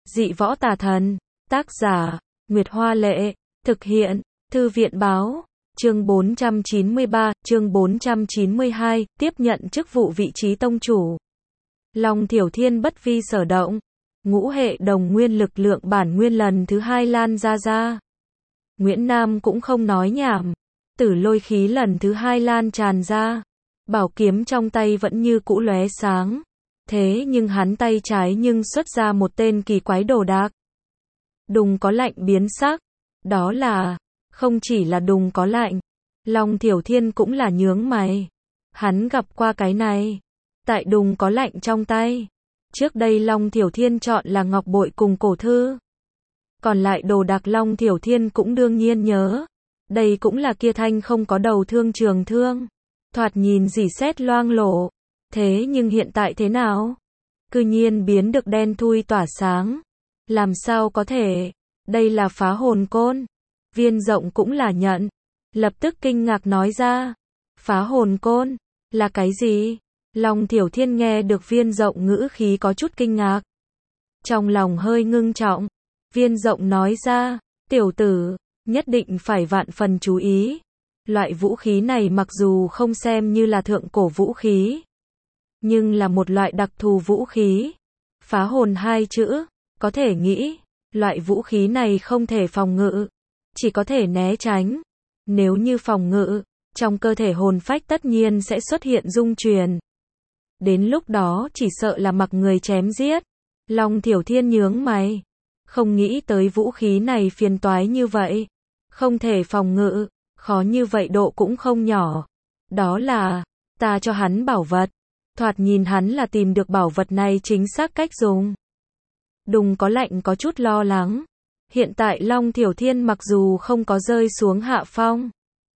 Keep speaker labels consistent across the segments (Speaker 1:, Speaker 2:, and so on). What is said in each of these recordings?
Speaker 1: Dị võ tà thần. Tác giả, Nguyệt Hoa Lệ. Thực hiện, Thư viện Báo. Chương 493, chương 492, tiếp nhận chức vụ vị trí tông chủ. Long Thiểu Thiên bất vi sở động. Ngũ hệ đồng nguyên lực lượng bản nguyên lần thứ 2 lan ra. Nguyễn Nam cũng không nói nhảm. Tử lôi khí lần thứ 2 lan tràn ra. Bảo kiếm trong tay vẫn như cũ lóe sáng. Thế nhưng hắn tay trái nhưng xuất ra một tên kỳ quái đồ đạc. Đùng có lạnh biến sắc. Đó là, không chỉ là đùng có lạnh. Long Thiểu Thiên cũng là nhướng mày. Hắn gặp qua cái này. Tại đùng có lạnh trong tay. Trước đây Long Thiểu Thiên chọn là ngọc bội cùng cổ thư. Còn lại đồ đạc Long Thiểu Thiên cũng đương nhiên nhớ. Đây cũng là kia thanh không có đầu thương trường thương. Thoạt nhìn rỉ sét loang lổ. Thế nhưng hiện tại thế nào? Cư nhiên biến được đen thui tỏa sáng. Làm sao có thể? Đây là phá hồn côn. Viên Rộng cũng là nhận. Lập tức kinh ngạc nói ra. Phá hồn côn? Là cái gì? Long Thiểu Thiên nghe được Viên Rộng ngữ khí có chút kinh ngạc. Trong lòng hơi ngưng trọng. Viên Rộng nói ra. Tiểu tử, nhất định phải vạn phần chú ý. Loại vũ khí này mặc dù không xem như là thượng cổ vũ khí. Nhưng là một loại đặc thù vũ khí. Phá hồn 2 chữ. Có thể nghĩ. Loại vũ khí này không thể phòng ngự. Chỉ có thể né tránh. Nếu như phòng ngự, trong cơ thể hồn phách tất nhiên sẽ xuất hiện rung truyền. Đến lúc đó chỉ sợ là mặc người chém giết. Long Thiểu Thiên nhướng mày. Không nghĩ tới vũ khí này phiền toái như vậy. Không thể phòng ngự, khó như vậy độ cũng không nhỏ. Đó là, ta cho hắn bảo vật. Thoạt nhìn hắn là tìm được bảo vật này chính xác cách dùng. Đùng có lạnh có chút lo lắng. Hiện tại Long Thiểu Thiên mặc dù không có rơi xuống hạ phong.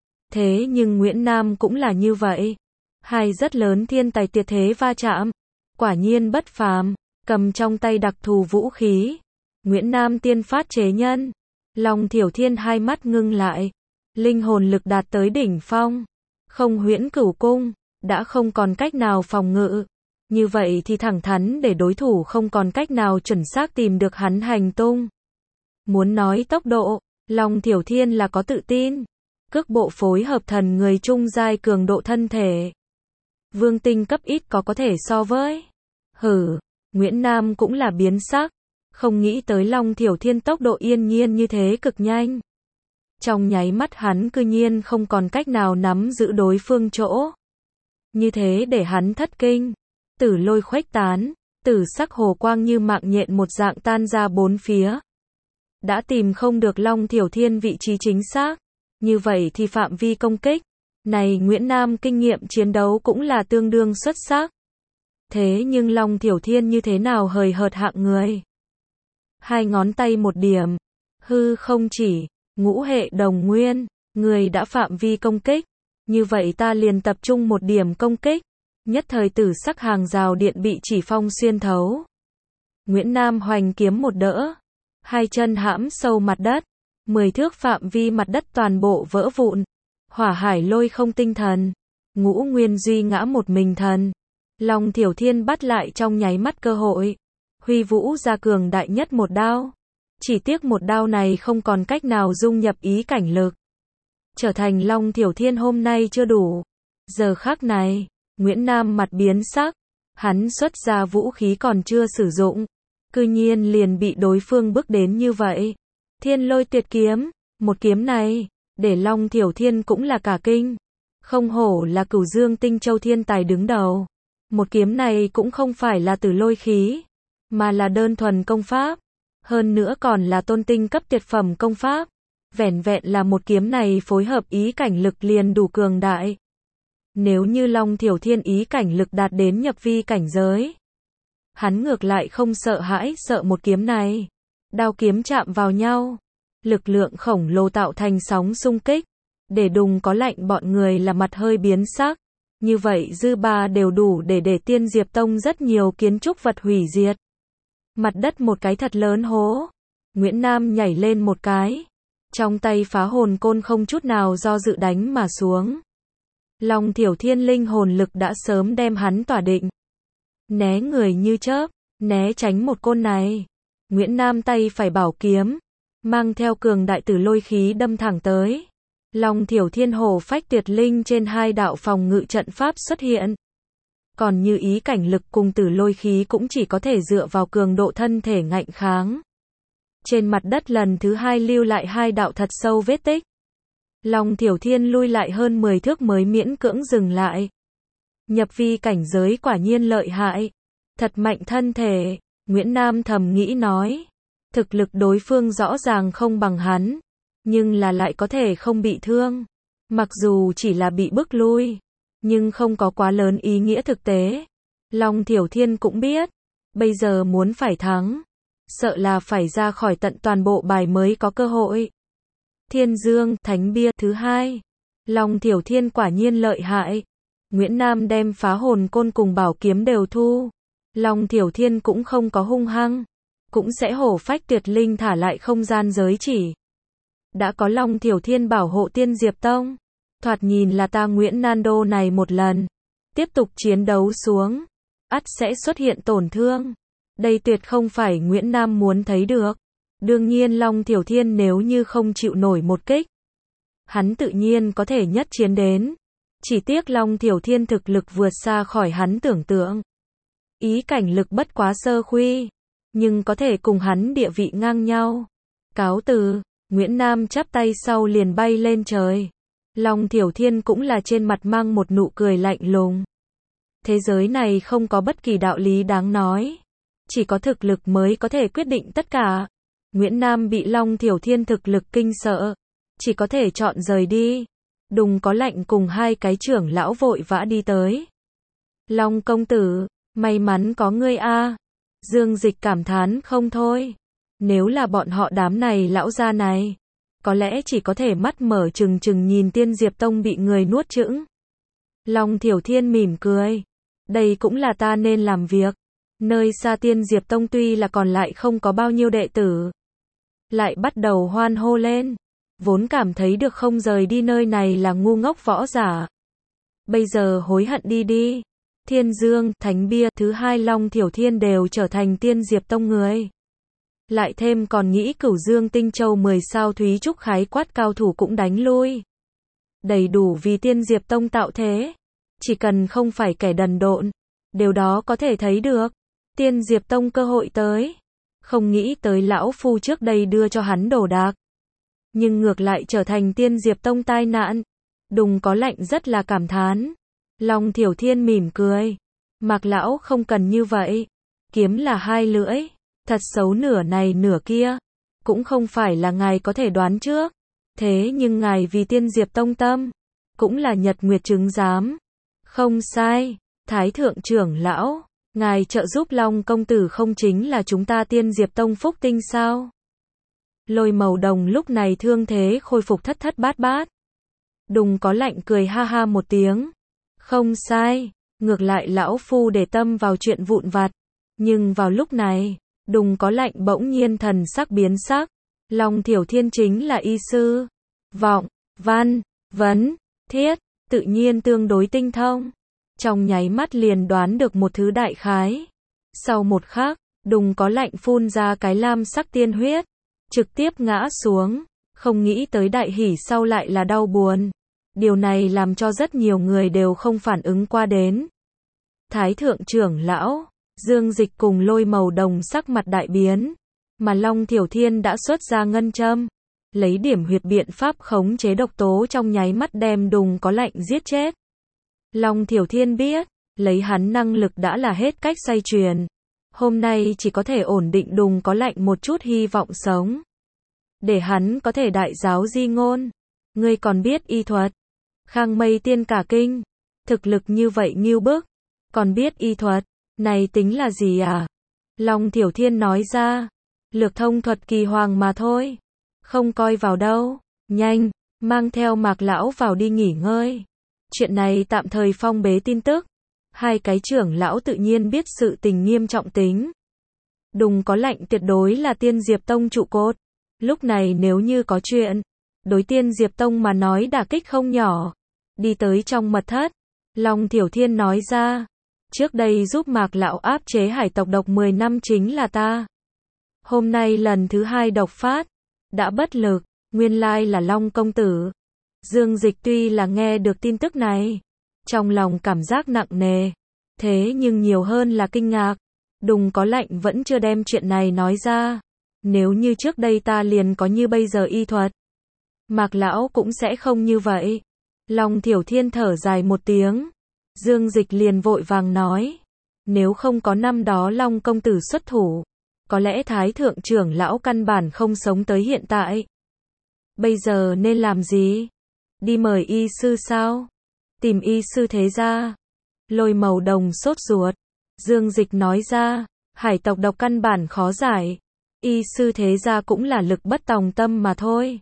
Speaker 1: Thế nhưng Nguyễn Nam cũng là như vậy. Hai rất lớn thiên tài tuyệt thế va chạm. Quả nhiên bất phàm. Cầm trong tay đặc thù vũ khí. Nguyễn Nam tiên phát chế nhân. Long Thiểu Thiên hai mắt ngưng lại. Linh hồn lực đạt tới đỉnh phong. Không huyễn cửu cung. Đã không còn cách nào phòng ngự. Như vậy thì thẳng thắn để đối thủ không còn cách nào chuẩn xác tìm được hắn hành tung. Muốn nói tốc độ, Long Thiểu Thiên là có tự tin. Cước bộ phối hợp thần người trung giai cường độ thân thể. Vương tinh cấp ít có thể so với. Nguyễn Nam cũng là biến sắc. Không nghĩ tới Long Thiểu Thiên tốc độ yên nhiên như thế cực nhanh. Trong nháy mắt hắn cư nhiên không còn cách nào nắm giữ đối phương chỗ. Như thế để hắn thất kinh. Tử lôi khuếch tán. Tử sắc hồ quang như mạng nhện một dạng tan ra bốn phía. Đã tìm không được Long Thiểu Thiên vị trí chính xác. Như vậy thì phạm vi công kích. Này Nguyễn Nam kinh nghiệm chiến đấu cũng là tương đương xuất sắc. Thế nhưng Long Thiểu Thiên như thế nào hời hợt hạng người. Hai ngón tay một điểm. Hư không chỉ. Ngũ hệ đồng nguyên. Người đã phạm vi công kích. Như vậy ta liền tập trung một điểm công kích. Nhất thời tử sắc hàng rào điện bị chỉ phong xuyên thấu. Nguyễn Nam hoành kiếm một đỡ. Hai chân hãm sâu mặt đất. 10 thước phạm vi mặt đất toàn bộ vỡ vụn. Hỏa hải lôi không tinh thần. Ngũ nguyên duy ngã một mình thần. Long Thiểu Thiên bắt lại trong nháy mắt cơ hội. Huy vũ ra cường đại nhất một đao. Chỉ tiếc một đao này không còn cách nào dung nhập ý cảnh lực. Trở thành Long Thiểu Thiên hôm nay chưa đủ. Giờ khắc này, Nguyễn Nam mặt biến sắc. Hắn xuất ra vũ khí còn chưa sử dụng. Cư nhiên liền bị đối phương bước đến như vậy. Thiên lôi tuyệt kiếm. Một kiếm này, để Long Thiểu Thiên cũng là cả kinh. Không hổ là Cửu Dương Tinh Châu thiên tài đứng đầu. Một kiếm này cũng không phải là tử lôi khí. Mà là đơn thuần công pháp. Hơn nữa còn là tôn tinh cấp tuyệt phẩm công pháp. Vẻn vẹn là một kiếm này phối hợp ý cảnh lực liền đủ cường đại. Nếu như Long Thiểu Thiên ý cảnh lực đạt đến nhập vi cảnh giới. Hắn ngược lại không sợ hãi sợ một kiếm này. Đao kiếm chạm vào nhau. Lực lượng khổng lồ tạo thành sóng xung kích. Để đùng có lạnh bọn người là mặt hơi biến sắc. Như vậy dư ba đều đủ để Tiên Diệp Tông rất nhiều kiến trúc vật hủy diệt. Mặt đất một cái thật lớn hố. Nguyễn Nam nhảy lên một cái. Trong tay phá hồn côn không chút nào do dự đánh mà xuống. Long Thiểu Thiên linh hồn lực đã sớm đem hắn tỏa định. Né người như chớp, né tránh một côn này. Nguyễn Nam tay phải bảo kiếm, mang theo cường đại tử lôi khí đâm thẳng tới. Long Thiểu Thiên hổ phách tuyệt linh trên hai đạo phòng ngự trận pháp xuất hiện. Còn như ý cảnh lực cùng tử lôi khí cũng chỉ có thể dựa vào cường độ thân thể ngạnh kháng. Trên mặt đất lần thứ hai lưu lại hai đạo thật sâu vết tích. Long Thiểu Thiên lui lại hơn 10 thước mới miễn cưỡng dừng lại. Nhập vi cảnh giới quả nhiên lợi hại. Thật mạnh thân thể, Nguyễn Nam thầm nghĩ nói. Thực lực đối phương rõ ràng không bằng hắn, nhưng là lại có thể không bị thương. Mặc dù chỉ là bị bức lui, nhưng không có quá lớn ý nghĩa thực tế. Long Thiểu Thiên cũng biết, bây giờ muốn phải thắng, sợ là phải ra khỏi tận toàn bộ bài mới có cơ hội. Thiên Dương, Thánh Bia thứ hai. Long Thiểu Thiên quả nhiên lợi hại. Nguyễn Nam đem phá hồn côn cùng bảo kiếm đều thu. Long Thiểu Thiên cũng không có hung hăng, cũng sẽ hổ phách tuyệt linh thả lại không gian giới chỉ. Đã có Long Thiểu Thiên bảo hộ Tiên Diệp Tông, thoạt nhìn là ta Nguyễn Nando này một lần tiếp tục chiến đấu xuống, ắt sẽ xuất hiện tổn thương. Đây tuyệt không phải Nguyễn Nam muốn thấy được. Đương nhiên Long Thiểu Thiên nếu như không chịu nổi một kích, hắn tự nhiên có thể nhất chiến đến. Chỉ tiếc Long Thiểu Thiên thực lực vượt xa khỏi hắn tưởng tượng. Ý cảnh lực bất quá sơ khuy, nhưng có thể cùng hắn địa vị ngang nhau. Cáo từ, Nguyễn Nam chắp tay sau liền bay lên trời. Long Thiểu Thiên cũng là trên mặt mang một nụ cười lạnh lùng. Thế giới này không có bất kỳ đạo lý đáng nói, chỉ có thực lực mới có thể quyết định tất cả. Nguyễn Nam bị Long Thiểu Thiên thực lực kinh sợ, chỉ có thể chọn rời đi. Đùng có lạnh cùng hai cái trưởng lão vội vã đi tới. Long công tử, may mắn có ngươi a. Dương Dịch cảm thán không thôi. Nếu là bọn họ đám này lão gia này, có lẽ chỉ có thể mắt mở trừng trừng nhìn Tiên Diệp Tông bị người nuốt chửng. Long Thiểu Thiên mỉm cười. Đây cũng là ta nên làm việc. Nơi xa Tiên Diệp Tông tuy là còn lại không có bao nhiêu đệ tử, lại bắt đầu hoan hô lên. Vốn cảm thấy được không rời đi nơi này là ngu ngốc võ giả, bây giờ hối hận đi đi. Thiên Dương, Thánh Bia thứ hai Long Thiểu Thiên đều trở thành Tiên Diệp Tông người. Lại thêm còn nghĩ Cửu Dương Tinh Châu 10 sao Thúy Trúc khái quát cao thủ cũng đánh lui. Đầy đủ vì Tiên Diệp Tông tạo thế. Chỉ cần không phải kẻ đần độn, điều đó có thể thấy được. Tiên Diệp Tông cơ hội tới. Không nghĩ tới lão phu trước đây đưa cho hắn đồ đạc, nhưng ngược lại trở thành Tiên Diệp Tông tai nạn. Đùng có lạnh rất là cảm thán. Long Thiểu Thiên mỉm cười. Mạc lão không cần như vậy. Kiếm là hai lưỡi, thật xấu nửa này nửa kia, cũng không phải là ngài có thể đoán trước. Thế nhưng ngài vì Tiên Diệp Tông tâm, cũng là nhật nguyệt chứng giám. Không sai, Thái thượng trưởng lão, ngài trợ giúp Long công tử không chính là chúng ta Tiên Diệp Tông phúc tinh sao? Lôi Màu Đồng lúc này thương thế khôi phục thất thất bát bát. Đùng có lạnh cười ha ha một tiếng. Không sai, ngược lại lão phu để tâm vào chuyện vụn vặt. Nhưng vào lúc này, Đùng có lạnh bỗng nhiên thần sắc biến sắc. Long Thiểu Thiên chính là y sư, vọng, văn, vấn, thiết, tự nhiên tương đối tinh thông. Trong nháy mắt liền đoán được một thứ đại khái. Sau một khắc, Đùng có lạnh phun ra cái lam sắc tiên huyết, trực tiếp ngã xuống. Không nghĩ tới đại hỉ sau lại là đau buồn. Điều này làm cho rất nhiều người đều không phản ứng qua đến. Thái thượng trưởng lão, Dương Dịch cùng Lôi Màu Đồng sắc mặt đại biến. Mà Long Thiểu Thiên đã xuất ra ngân châm, lấy điểm huyệt biện pháp khống chế độc tố trong nháy mắt đem Đùng có lạnh giết chết. Long Thiểu Thiên biết, lấy hắn năng lực đã là hết cách xoay chuyển. Hôm nay chỉ có thể ổn định Đùng có lạnh một chút hy vọng sống. Để hắn có thể đại giáo di ngôn. Ngươi còn biết y thuật. Khang Mây Tiên cả kinh. Thực lực như vậy nghêu bức. Còn biết y thuật. Này tính là gì à? Long Thiểu Thiên nói ra. Lược thông thuật kỳ hoàng mà thôi. Không coi vào đâu. Nhanh, mang theo Mạc lão vào đi nghỉ ngơi. Chuyện này tạm thời phong bế tin tức. Hai cái trưởng lão tự nhiên biết sự tình nghiêm trọng tính. Đùng có lạnh tuyệt đối là Tiên Diệp Tông trụ cột. Lúc này nếu như có chuyện, đối Tiên Diệp Tông mà nói đả kích không nhỏ. Đi tới trong mật thất, Long Thiểu Thiên nói ra. Trước đây giúp Mạc lão áp chế hải tộc độc 10 năm chính là ta. Hôm nay lần thứ 2 độc phát, đã bất lực, nguyên lai là Long công tử. Dương Dịch tuy là nghe được tin tức này, trong lòng cảm giác nặng nề, thế nhưng nhiều hơn là kinh ngạc. Đùng Có Lạnh vẫn chưa đem chuyện này nói ra. Nếu như trước đây ta liền có như bây giờ y thuật, Mạc lão cũng sẽ không như vậy. Long Thiểu Thiên thở dài một tiếng. Dương Dịch liền vội vàng nói, nếu không có năm đó Long công tử xuất thủ, có lẽ Thái thượng trưởng lão căn bản không sống tới hiện tại. Bây giờ nên làm gì? Đi mời y sư sao? Tìm y sư thế gia? Lôi Màu Đồng sốt ruột. Dương Dịch nói ra, hải tộc độc căn bản khó giải. Y sư thế gia cũng là lực bất tòng tâm mà thôi.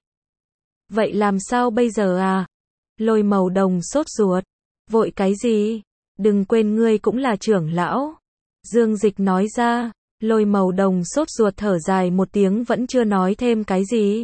Speaker 1: Vậy làm sao bây giờ à? Lôi Màu Đồng sốt ruột. Vội cái gì? Đừng quên ngươi cũng là trưởng lão. Dương Dịch nói ra. Lôi Màu Đồng sốt ruột thở dài một tiếng vẫn chưa nói thêm cái gì.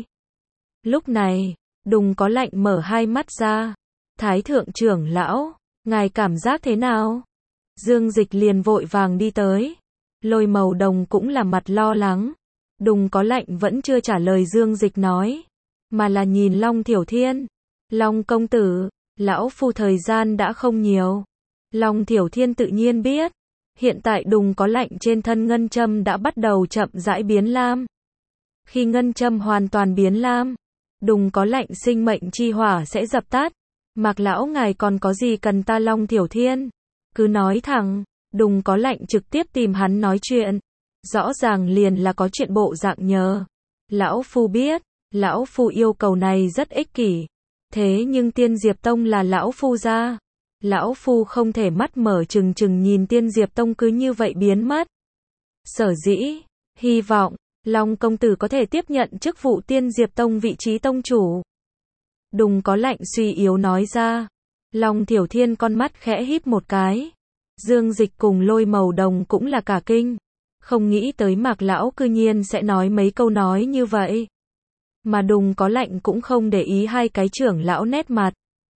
Speaker 1: Lúc này, Đùng Có Lạnh mở hai mắt ra. Thái thượng trưởng lão, ngài cảm giác thế nào? Dương Dịch liền vội vàng đi tới. Lôi Màu Đồng cũng là mặt lo lắng. Đùng Có Lạnh vẫn chưa trả lời Dương Dịch nói, mà là nhìn Long Thiểu Thiên. Long công tử, lão phu thời gian đã không nhiều. Long Thiểu Thiên tự nhiên biết, hiện tại Đùng Có Lạnh trên thân ngân châm đã bắt đầu chậm rãi biến lam. Khi ngân châm hoàn toàn biến lam, Đùng Có Lạnh sinh mệnh chi hỏa sẽ dập tắt. Mạc lão ngài còn có gì cần ta? Long Thiểu Thiên cứ nói thẳng. Đùng Có Lạnh trực tiếp tìm hắn nói chuyện, rõ ràng liền là có chuyện bộ dạng nhờ. Lão phu biết, lão phu yêu cầu này rất ích kỷ, thế nhưng Tiên Diệp Tông là lão phu gia, lão phu không thể mắt mở trừng trừng nhìn Tiên Diệp Tông cứ như vậy biến mất. Sở dĩ hy vọng Long công tử có thể tiếp nhận chức vụ Tiên Diệp Tông vị trí tông chủ. Đùng Có Lạnh suy yếu nói ra. Long Thiểu Thiên con mắt khẽ híp một cái. Dương Dịch cùng Lôi Màu Đồng cũng là cả kinh, không nghĩ tới Mạc lão cư nhiên sẽ nói mấy câu nói như vậy. Mà Đùng Có Lạnh cũng không để ý hai cái trưởng lão nét mặt,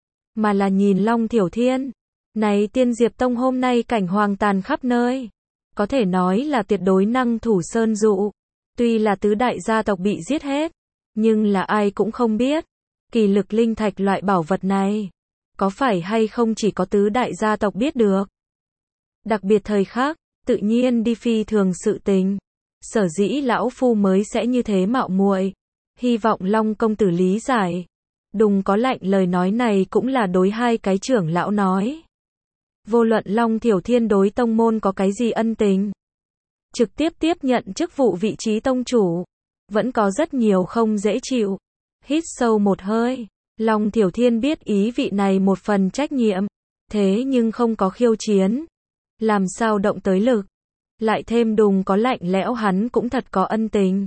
Speaker 1: mà là nhìn Long Thiểu Thiên. Này Tiên Diệp Tông hôm nay cảnh hoang tàn khắp nơi, có thể nói là tuyệt đối năng thủ sơn dụ. Tuy là tứ đại gia tộc bị giết hết, nhưng là ai cũng không biết, kỳ lực linh thạch loại bảo vật này, có phải hay không chỉ có tứ đại gia tộc biết được. Đặc biệt thời khắc, tự nhiên đi phi thường sự tình. Sở dĩ lão phu mới sẽ như thế mạo muội. Hy vọng Long công tử lý giải. Đùng Có Lạnh lời nói này cũng là đối hai cái trưởng lão nói. Vô luận Long Thiểu Thiên đối tông môn có cái gì ân tình, trực tiếp tiếp nhận chức vụ vị trí tông chủ, vẫn có rất nhiều không dễ chịu. Hít sâu một hơi, Long Thiểu Thiên biết ý vị này một phần trách nhiệm, thế nhưng không có khiêu chiến. Làm sao động tới lực, lại thêm Đùng Có Lạnh lẽo hắn cũng thật có ân tình.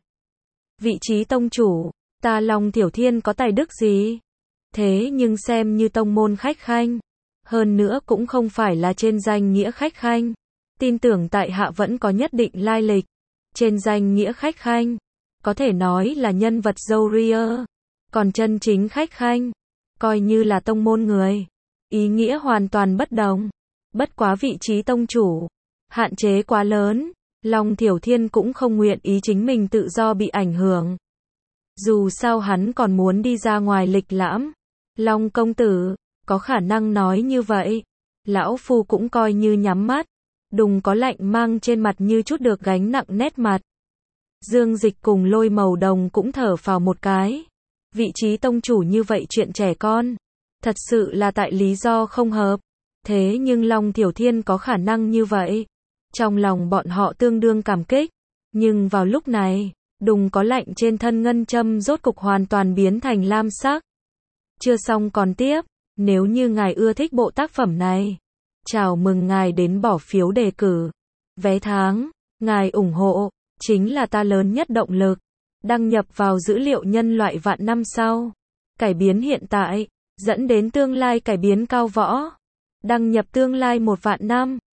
Speaker 1: Vị trí tông chủ, ta Long Thiểu Thiên có tài đức gì? Thế nhưng xem như tông môn khách khanh, hơn nữa cũng không phải là trên danh nghĩa khách khanh. Tin tưởng tại hạ vẫn có nhất định lai lịch. Trên danh nghĩa khách khanh, có thể nói là nhân vật dâu ria. Còn chân chính khách khanh, coi như là tông môn người, ý nghĩa hoàn toàn bất đồng. Bất quá vị trí tông chủ, hạn chế quá lớn, Long Thiểu Thiên cũng không nguyện ý chính mình tự do bị ảnh hưởng. Dù sao hắn còn muốn đi ra ngoài lịch lãm. Long công tử, có khả năng nói như vậy. Lão phu cũng coi như nhắm mắt. Đùng Có Lạnh mang trên mặt như chút được gánh nặng nét mặt. Dương Dịch cùng Lôi Màu Đồng cũng thở phào một cái. Vị trí tông chủ như vậy chuyện trẻ con, thật sự là tại lý do không hợp. Thế nhưng Long Thiểu Thiên có khả năng như vậy, trong lòng bọn họ tương đương cảm kích. Nhưng vào lúc này, Đùng Có Lạnh trên thân ngân châm rốt cục hoàn toàn biến thành lam sắc. Chưa xong còn tiếp, nếu như ngài ưa thích bộ tác phẩm này, chào mừng ngài đến bỏ phiếu đề cử. Vé tháng, ngài ủng hộ, chính là ta lớn nhất động lực. Đăng nhập vào dữ liệu nhân loại vạn năm sau. Cải biến hiện tại, dẫn đến tương lai cải biến cao võ. Đăng nhập tương lai 1 vạn năm.